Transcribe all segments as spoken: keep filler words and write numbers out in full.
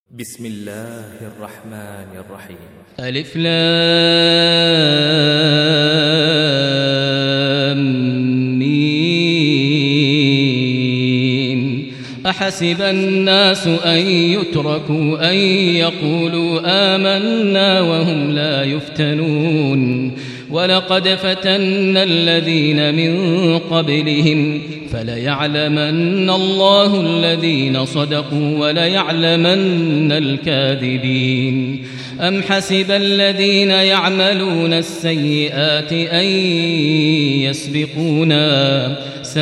بسم الله الرحمن الرحيم. ألف لام ميم. أحسب الناس أن يتركوا أن يقولوا آمنا وهم لا يفتنون ولقد فتنا الذين من قبلهم فليعلمن الله الذين صدقوا وليعلمن الكاذبين. أم حسب الذين يعملون السيئات أن يسبقونا ساء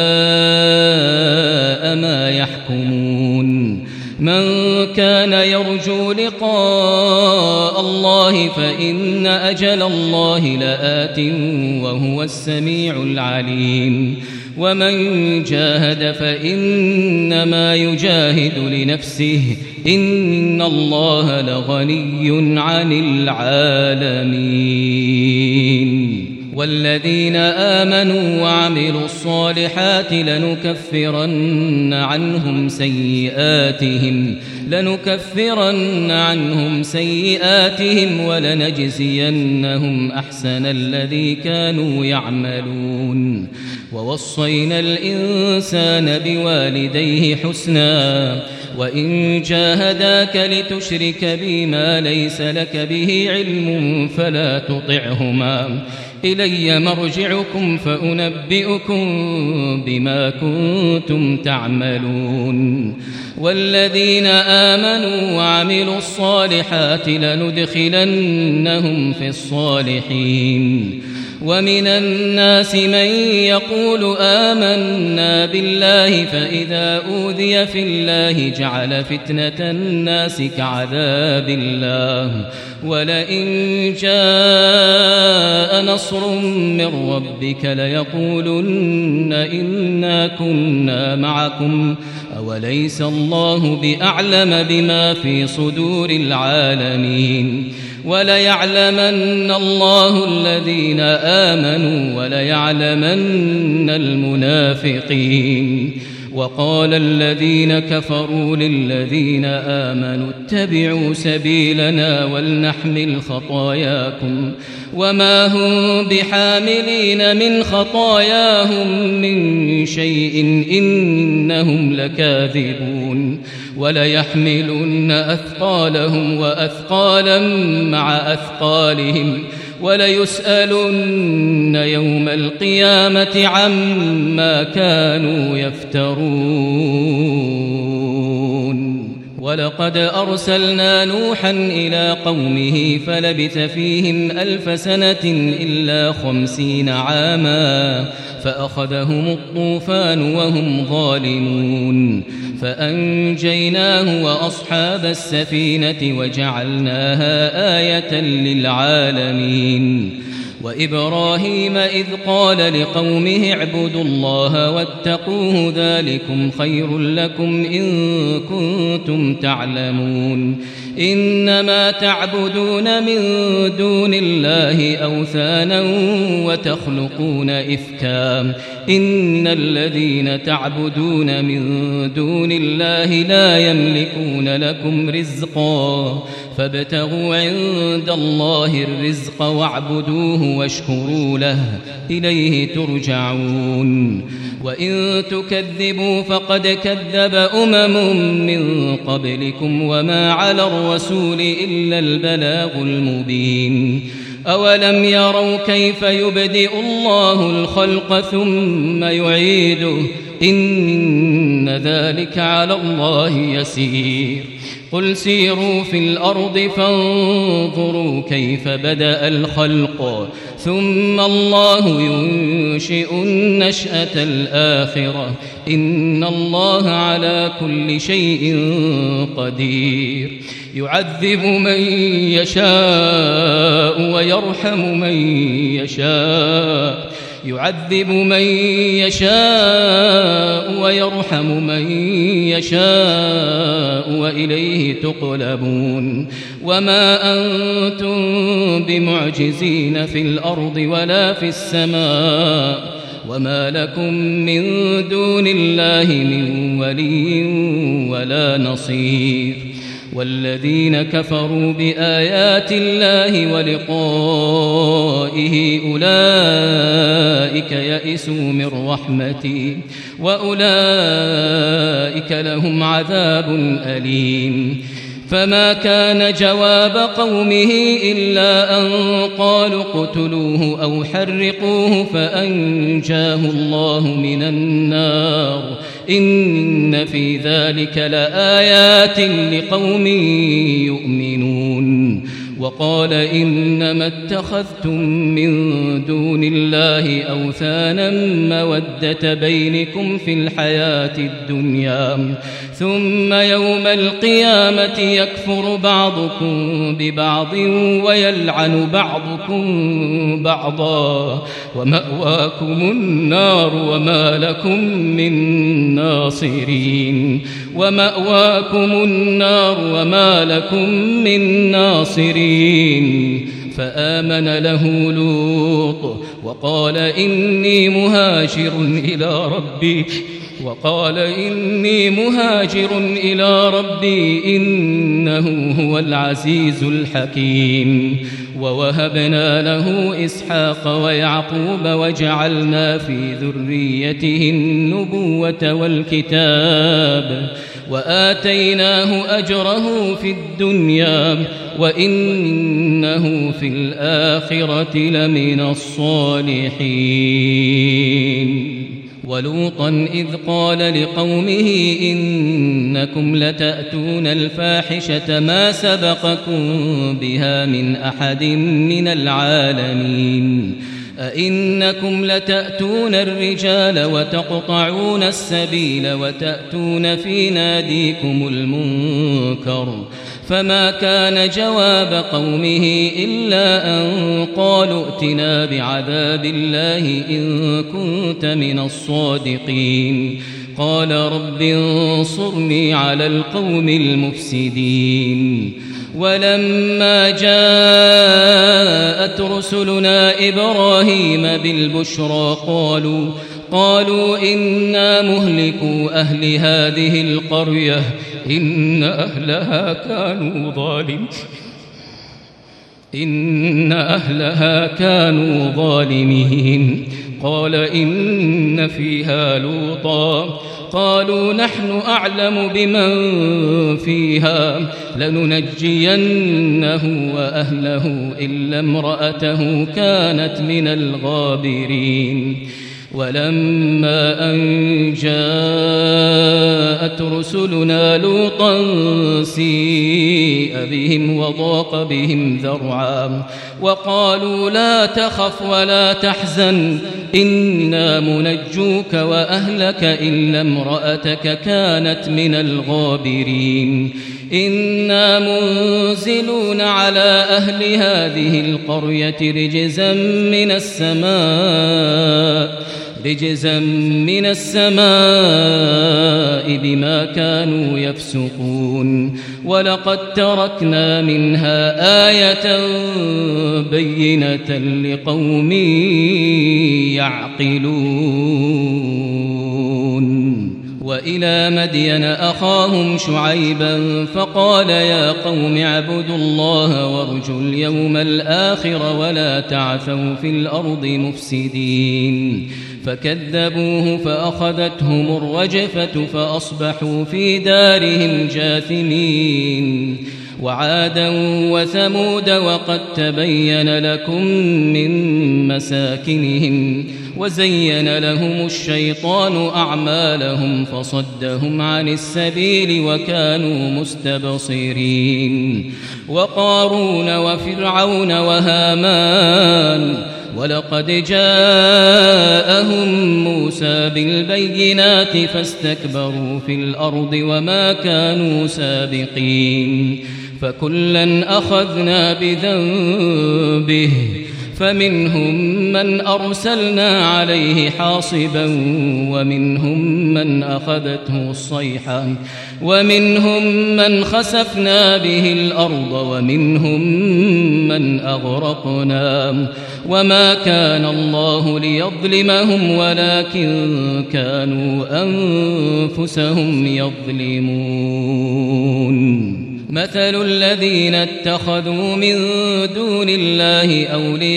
ما يحكمون. من كان يرجو لقاء الله فإن أجل الله لآت وهو السميع العليم. ومن جاهد فإنما يجاهد لنفسه إن الله لغني عن العالمين. والذين آمنوا وعملوا الصالحات لنكفرن عنهم سيئاتهم لنكفرن عنهم سيئاتهم ولنجزينهم أحسن الذي كانوا يعملون. ووصينا الإنسان بوالديه حسنا وإن جاهداك لتشرك بي ما ليس لك به علم فلا تطعهما إلي مرجعكم فأنبئكم بما كنتم تعملون. والذين آمنوا وعملوا الصالحات لندخلنهم في الصالحين. ومن الناس من يقول آمنا بالله فإذا أوذي في الله جعل فتنة الناس كعذاب الله ولئن جاء نصر من ربك ليقولن إنا كنا معكم أوليس الله بأعلم بما في صدور العالمين. وليعلمن الله الذين آمنوا وليعلمن المنافقين. وقال الذين كفروا للذين آمنوا اتبعوا سبيلنا ولنحمل خطاياكم وما هم بحاملين من خطاياهم من شيء إنهم لكاذبون. وليحملن أثقالهم وأثقالا مع أثقالهم وليسألن يوم القيامة عما كانوا يفترون. ولقد أرسلنا نوحا إلى قومه فلبث فيهم ألف سنة إلا خمسين عاما فأخذهم الطوفان وهم ظالمون فأنجيناه وأصحاب السفينة وجعلناها آية للعالمين. وإبراهيم إذ قال لقومه اعبدوا الله واتقوه ذلكم خير لكم إن كنتم تعلمون. إنما تعبدون من دون الله أوثانا وتخلقون إفكا إن الذين تعبدون من دون الله لا يملكون لكم رزقا فابتغوا عند الله الرزق واعبدوه واشكروا له إليه ترجعون. وإن تكذبوا فقد كذب أمم من قبلكم وما على الرسول إلا البلاغ المبين. أولم يروا كيف يبدئ الله الخلق ثم يعيده إن ذلك على الله يسير. قل سيروا في الأرض فانظروا كيف بدأ الخلق ثم الله ينشئ النشأة الآخرة إن الله على كل شيء قدير. يعذب من يشاء ويرحم من يشاء يعذب من يشاء ويرحم من يشاء وإليه تقلبون. وما أنتم بمعجزين في الأرض ولا في السماء وما لكم من دون الله من ولي ولا نصير. والذين كفروا بآيات الله ولقائه أولئك يئسوا من رحمتي وأولئك لهم عذاب أليم. فما كان جواب قومه إلا أن قالوا اقتلوه أو حرقوه فأنجاه الله من النار إن في ذلك لآيات لقوم يؤمنون. وقال إنما اتخذتم من دون الله أوثانا مودة بينكم في الحياة الدنيا ثم يوم القيامة يكفر بعضكم ببعض ويلعن بعضكم بعضا ومأواكم النار وما لكم من ناصرين ومأواكم النار وما لكم من ناصرين. فآمن له لوط وقال إني مهاجر إلى ربي وقال إني مهاجر إلى ربي إنه هو العزيز الحكيم. ووهبنا له إسحاق ويعقوب وجعلنا في ذريته النبوة والكتاب وآتيناه أجره في الدنيا وإنه في الآخرة لمن الصالحين. ولوطا إذ قال لقومه إنكم لتأتون الفاحشة ما سبقكم بها من أحد من العالمين أئنكم لتأتون الرجال وتقطعون السبيل وتأتون في ناديكم المنكر. فما كان جواب قومه إلا أن قالوا ائتنا بعذاب الله إن كنت من الصادقين. قال رب انصرني على القوم المفسدين. ولما جاءت رسلنا إبراهيم بالبشرى قالوا قالوا إنا مهلكوا أهل هذه القرية إن أهلها كانوا ظالمين إن أهلها كانوا ظالمين. قال إن فيها لوطا قالوا نحن أعلم بمن فيها لننجينه وأهله إلا امرأته كانت من الغابرين. ولما أن جاءت رسلنا لوطا سيء بهم وضاق بهم ذرعا وقالوا لا تخف ولا تحزن إنا منجوك وأهلك إلا امرأتك كانت من الغابرين. إنا منزلون على أهل هذه القرية رجزا من السماء رجزا من السماء بما كانوا يفسقون. ولقد تركنا منها آية بينة لقوم يعقلون. وإلى مدين أخاهم شعيبا فقال يا قوم اعبدوا الله وارجوا اليوم الآخر ولا تعثوا في الأرض مفسدين. فكذبوه فأخذتهم الرجفة فأصبحوا في دارهم جاثمين. وعادا وثمود وقد تبين لكم من مساكنهم وزين لهم الشيطان أعمالهم فصدهم عن السبيل وكانوا مستبصرين. وقارون وفرعون وهامان ولقد جاءهم موسى بالبينات فاستكبروا في الأرض وما كانوا سابقين. فكلا أخذنا بذنبه فمنهم من أرسلنا عليه حاصبا ومنهم من أخذته الصيحة ومنهم من خسفنا به الأرض ومنهم من أغرقنا. وما كان الله ليظلمهم ولكن كانوا أنفسهم يظلمون. مثل الذين اتخذوا من دون الله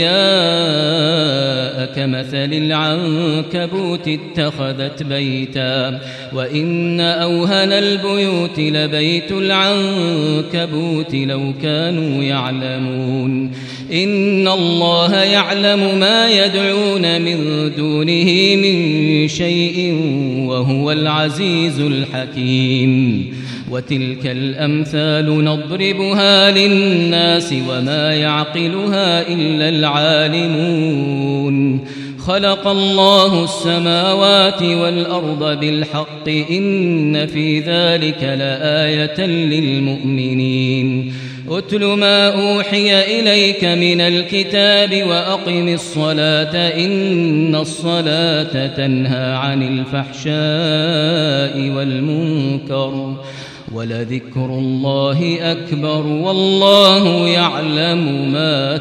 أولياء كمثل العنكبوت اتخذت بيتا وإن أوهن البيوت لبيت العنكبوت لو كانوا يعلمون إن الله يعلم ما يدعون من دونه من شيء وهو العزيز الحكيم وتلك الأمثال نضربها للناس وما يعقلها إلا العالمون خلق الله السماوات والأرض بالحق إن في ذلك لآية للمؤمنين أتل ما أوحي إليك من الكتاب وأقم الصلاة إن الصلاة تنهى عن الفحشاء والمنكر ولذكر الله أكبر والله يعلم ما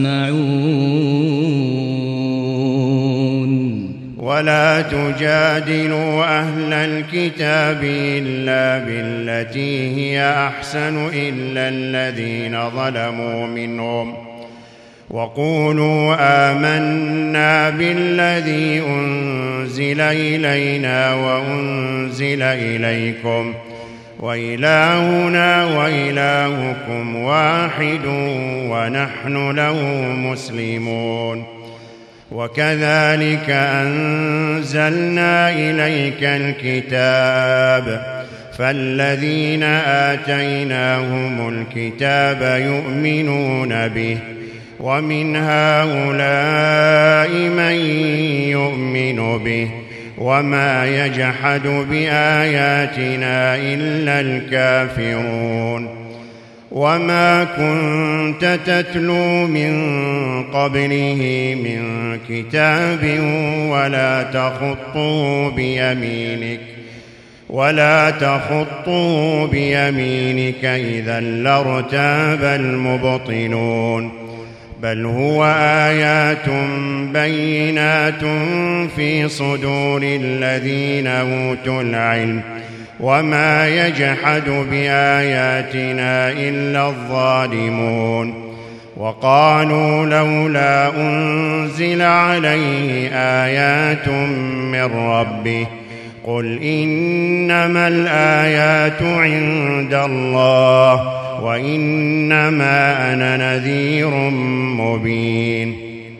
تصنعون ولا تجادلوا أهل الكتاب إلا بالتي هي أحسن إلا الذين ظلموا منهم وقولوا آمنا بالذي أنزل إلينا وأنزل إليكم وإلهنا وإلهكم واحد ونحن له مسلمون وكذلك أنزلنا إليك الكتاب فالذين آتيناهم الكتاب يؤمنون به ومن هؤلاء من يؤمن به وما يجحد بآياتنا إلا الكافرون وما كنت تتلو من قبله من كتاب ولا تخطه بيمينك ولا تخطه بيمينك إذا لارتاب المبطلون بل هو آيات بينات في صدور الذين أوتوا العلم وما يجحد بآياتنا إلا الظالمون وقالوا لولا أنزل عليه آيات من ربه قل إنما الآيات عند الله وإنما أنا نذير مبين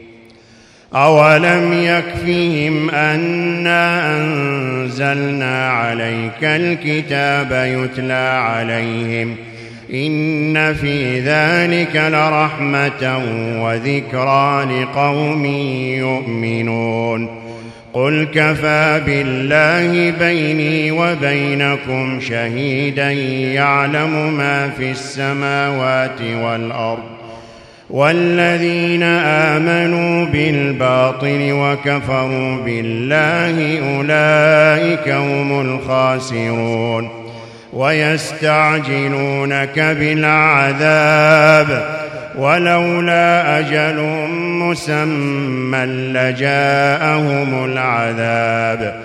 أولم يكفهم أنا أنزلنا عليك الكتاب يتلى عليهم إن في ذلك لرحمة وذكرى لقوم يؤمنون قل كفى بالله بيني وبينكم شهيدا يعلم ما في السماوات والأرض والذين آمنوا بالباطل وكفروا بالله أولئك هم الخاسرون ويستعجلونك بالعذاب ولولا أجل مسمى لجاءهم العذاب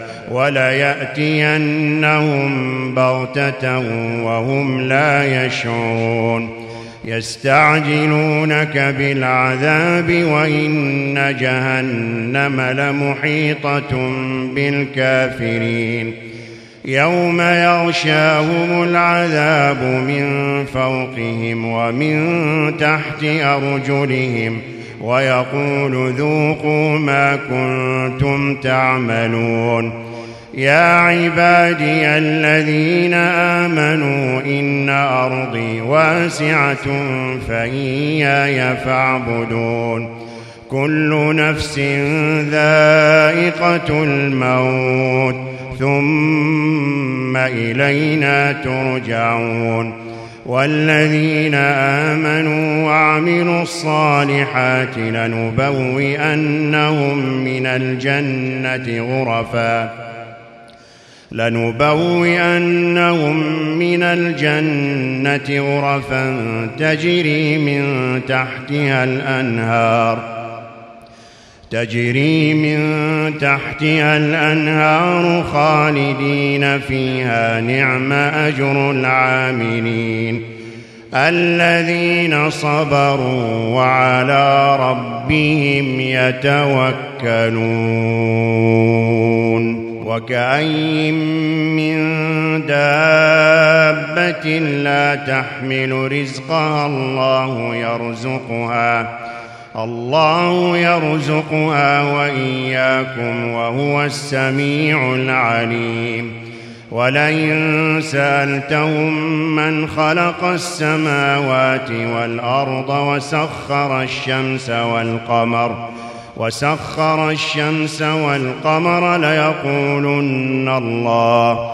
وليأتينهم بغتة وهم لا يشعرون يستعجلونك بالعذاب وإن جهنم لمحيطة بالكافرين يوم يغشاهم العذاب من فوقهم ومن تحت أرجلهم ويقول ذوقوا ما كنتم تعملون يا عبادي الذين آمنوا إن أرضي واسعة فإياي فاعبدون كل نفس ذائقة الموت ثم إلينا ترجعون والذين آمنوا وعملوا الصالحات لنبوئنهم من الجنة غرفا لنبوئنهم من الجنة غرفا تجري من تحتها الأنهار تجري من تحتها الأنهار خالدين فيها نعم أجر العاملين الذين صبروا وعلى ربهم يتوكلون وكأين من دابة لا تحمل رزقها الله يرزقها الله يرزقها وإياكم وهو السميع العليم ولئن سألتهم من خلق السماوات والأرض وسخر الشمس والقمر وسخر الشمس والقمر ليقولن الله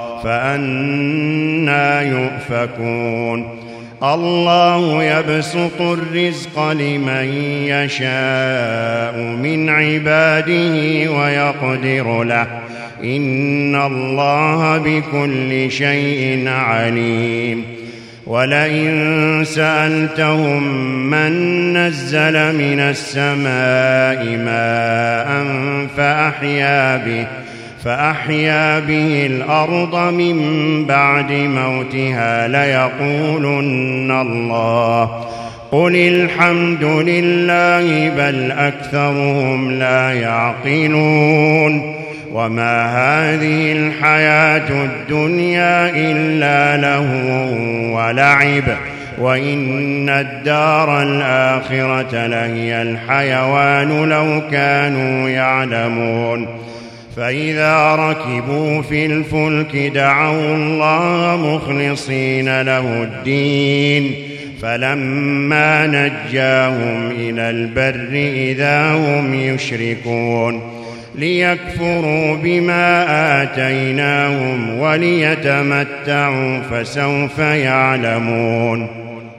فأنى يؤفكون الله يبسط الرزق لمن يشاء من عباده ويقدر له إن الله بكل شيء عليم ولئن سألتهم من نزل من السماء ماء فأحيا به فأحيا به الأرض من بعد موتها ليقولن الله قل الحمد لله بل أكثرهم لا يعقلون وما هذه الحياة الدنيا إلا لهو ولعب وإن الدار الآخرة لهي الحيوان لو كانوا يعلمون فإذا ركبوا في الفلك دعوا الله مخلصين له الدين فلما نجاهم إلى البر إذا هم يشركون ليكفروا بما آتيناهم وليتمتعوا فسوف يعلمون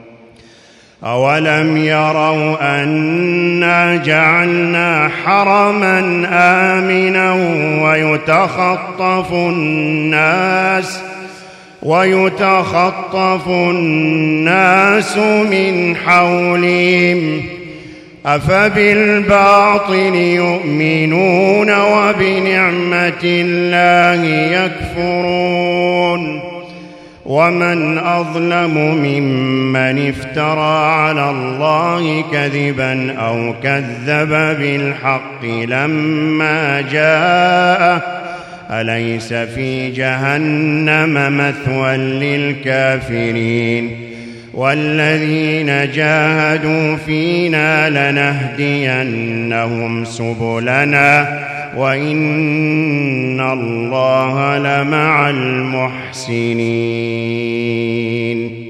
أولم يروا أنا جعلنا حرما آمنا ويتخطف الناس ويتخطف الناس من حولهم أفبالباطل يؤمنون وبنعمة الله يكفرون ومن أظلم ممن افترى على الله كذبا أو كذب بالحق لما جاءه أليس في جهنم مثوى للكافرين والذين جاهدوا فينا لنهدينهم سبلنا وإن الله لمع المحسنين.